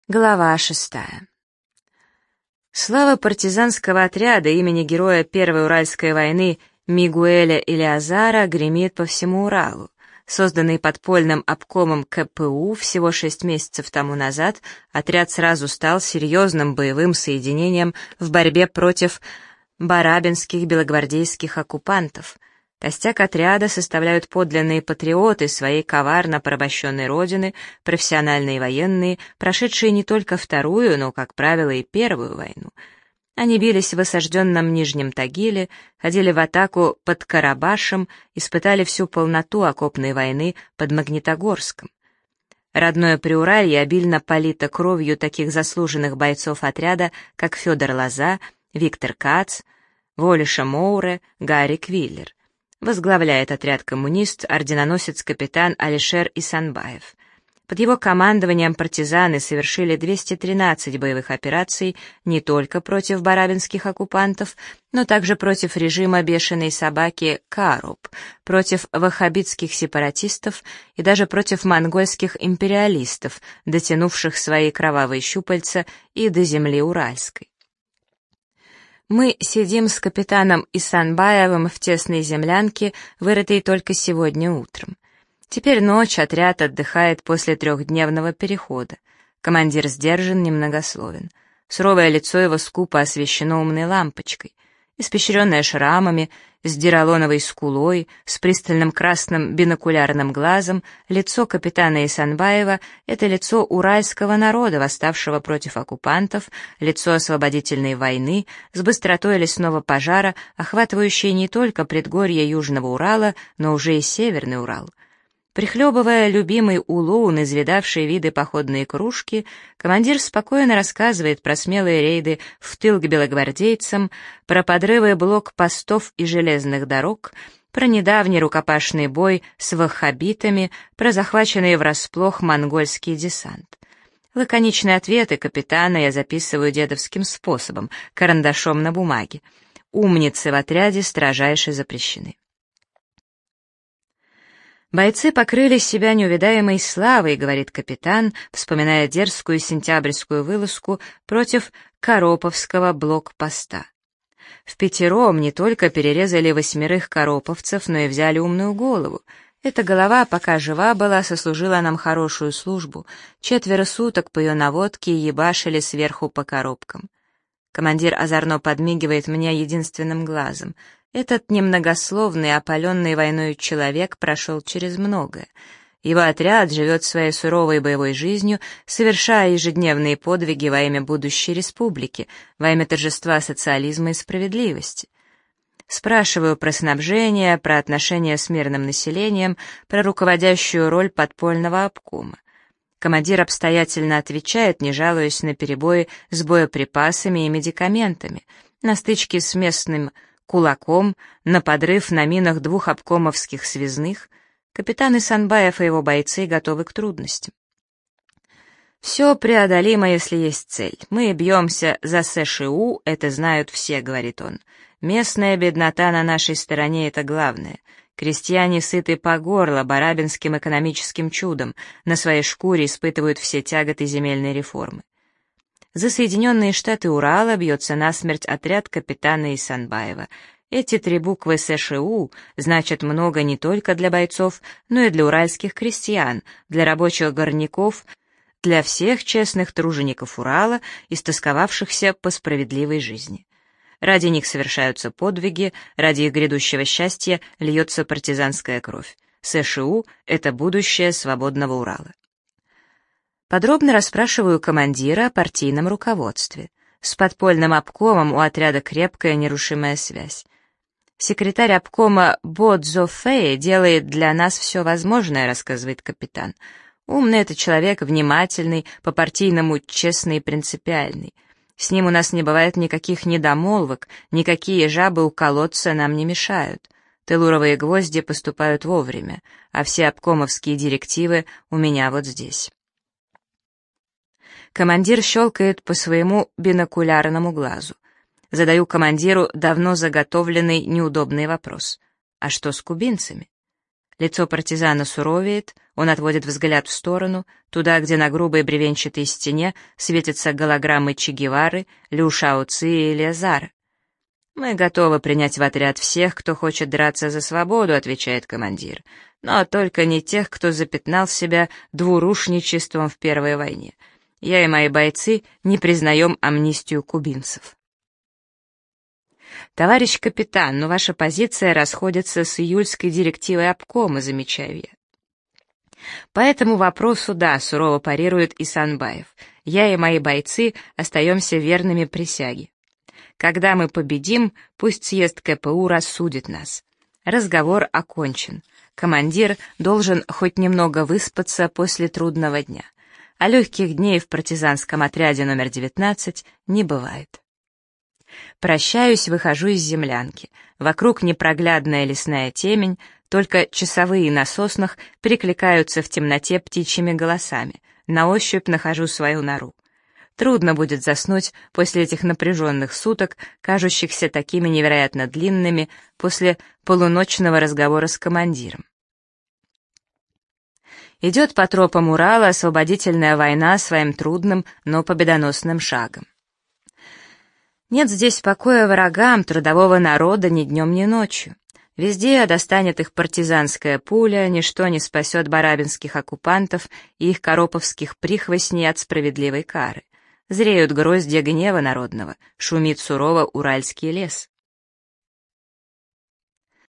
Глава 6. Слава партизанского отряда имени героя Первой Уральской войны Мигуэля Элиазара гремит по всему Уралу. Созданный подпольным обкомом КПУ всего 6 месяцев тому назад, отряд сразу стал серьезным боевым соединением в борьбе против барабинских белогвардейских оккупантов. Костяк отряда составляют подлинные патриоты своей коварно порабощенной родины, профессиональные военные, прошедшие не только Вторую, но, как правило, и Первую войну. Они бились в осажденном Нижнем Тагиле, ходили в атаку под Карабашем, испытали всю полноту окопной войны под Магнитогорском. Родное Приуралье обильно полито кровью таких заслуженных бойцов отряда, как Федор Лоза, Виктор Кац, Волиша Моуре, Гарри Квиллер. Возглавляет отряд коммунист, орденоносец-капитан Алишер Исанбаев. Под его командованием партизаны совершили 213 боевых операций не только против барабинских оккупантов, но также против режима бешеной собаки Каруб, против ваххабитских сепаратистов и даже против монгольских империалистов, дотянувших свои кровавые щупальца и до земли Уральской. Мы сидим с капитаном Исанбаевым в тесной землянке, вырытой только сегодня утром. Теперь ночь, отряд отдыхает после 3-дневного перехода. Командир сдержан, немногословен. Суровое лицо его скупо освещено умной лампочкой. Испещренное шрамами, с диролоновой скулой, с пристальным красным бинокулярным глазом, лицо капитана Исанбаева — это лицо уральского народа, восставшего против оккупантов, лицо освободительной войны, с быстротой лесного пожара, охватывающей не только предгорье Южного Урала, но уже и Северный Урал. Прихлебывая любимый улун, изведавший виды походные кружки, командир спокойно рассказывает про смелые рейды в тыл к белогвардейцам, про подрывы блокпостов и железных дорог, про недавний рукопашный бой с ваххабитами, про захваченный врасплох монгольский десант. Лаконичные ответы капитана я записываю дедовским способом, карандашом на бумаге. Умницы в отряде строжайше запрещены. «Бойцы покрыли себя неувидаемой славой», — говорит капитан, вспоминая дерзкую сентябрьскую вылазку против Короповского блокпоста. Впятером не только перерезали 8 короповцев, но и взяли умную голову. Эта голова, пока жива была, сослужила нам хорошую службу. 4 суток по ее наводке ебашили сверху по коробкам. Командир озорно подмигивает мне единственным глазом. Этот немногословный, опаленный войной человек прошел через многое. Его отряд живет своей суровой боевой жизнью, совершая ежедневные подвиги во имя будущей республики, во имя торжества социализма и справедливости. Спрашиваю про снабжение, про отношения с мирным населением, про руководящую роль подпольного обкома. Командир обстоятельно отвечает, не жалуясь на перебои с боеприпасами и медикаментами, на стычки с местным кулаком, на подрыв на минах 2 обкомовских связных. Капитан Исанбаев и его бойцы готовы к трудностям. «Все преодолимо, если есть цель. Мы бьемся за СШУ, это знают все», — говорит он. «Местная беднота на нашей стороне — это главное. Крестьяне сыты по горло барабинским экономическим чудом, на своей шкуре испытывают все тяготы земельной реформы. За Соединенные Штаты Урала бьется насмерть отряд капитана Исанбаева. Эти 3 буквы СШУ значат много не только для бойцов, но и для уральских крестьян, для рабочих горняков, для всех честных тружеников Урала, истосковавшихся по справедливой жизни. Ради них совершаются подвиги, ради их грядущего счастья льется партизанская кровь. СШУ — это будущее свободного Урала». Подробно расспрашиваю командира о партийном руководстве. С подпольным обкомом у отряда крепкая нерушимая связь. «Секретарь обкома Бодзо Фэй делает для нас все возможное», — рассказывает капитан. «Умный это человек, внимательный, по-партийному честный и принципиальный. С ним у нас не бывает никаких недомолвок, никакие жабы у колодца нам не мешают. Телуровые гвозди поступают вовремя, а все обкомовские директивы у меня вот здесь». Командир щелкает по своему бинокулярному глазу. Задаю командиру давно заготовленный неудобный вопрос. А что с кубинцами? Лицо партизана суровеет, он отводит взгляд в сторону, туда, где на грубой бревенчатой стене светятся голограммы Че Гевары, Лю Шао Ци и Элиазара. «Мы готовы принять в отряд всех, кто хочет драться за свободу», — отвечает командир, «но только не тех, кто запятнал себя двурушничеством в Первой войне. Я и мои бойцы не признаем амнистию кубинцев». «Товарищ капитан, но ваша позиция расходится с июльской директивой обкома», — замечаю я. «По этому вопросу, да», — сурово парирует Исанбаев, «я и мои бойцы остаемся верными присяге. Когда мы победим, пусть съезд КПУ рассудит нас. Разговор окончен. Командир должен хоть немного выспаться после трудного дня, а легких дней в партизанском отряде номер 19 не бывает». Прощаюсь, выхожу из землянки. Вокруг непроглядная лесная темень, только часовые на соснах перекликаются в темноте птичьими голосами. На ощупь нахожу свою нору. Трудно будет заснуть после этих напряженных суток, кажущихся такими невероятно длинными после полуночного разговора с командиром. Идет по тропам Урала освободительная война своим трудным, но победоносным шагом. Нет здесь покоя врагам трудового народа ни днем, ни ночью. Везде достанет их партизанская пуля, ничто не спасет барабинских оккупантов и их короповских прихвостней от справедливой кары. Зреют гроздья гнева народного, шумит сурово уральский лес.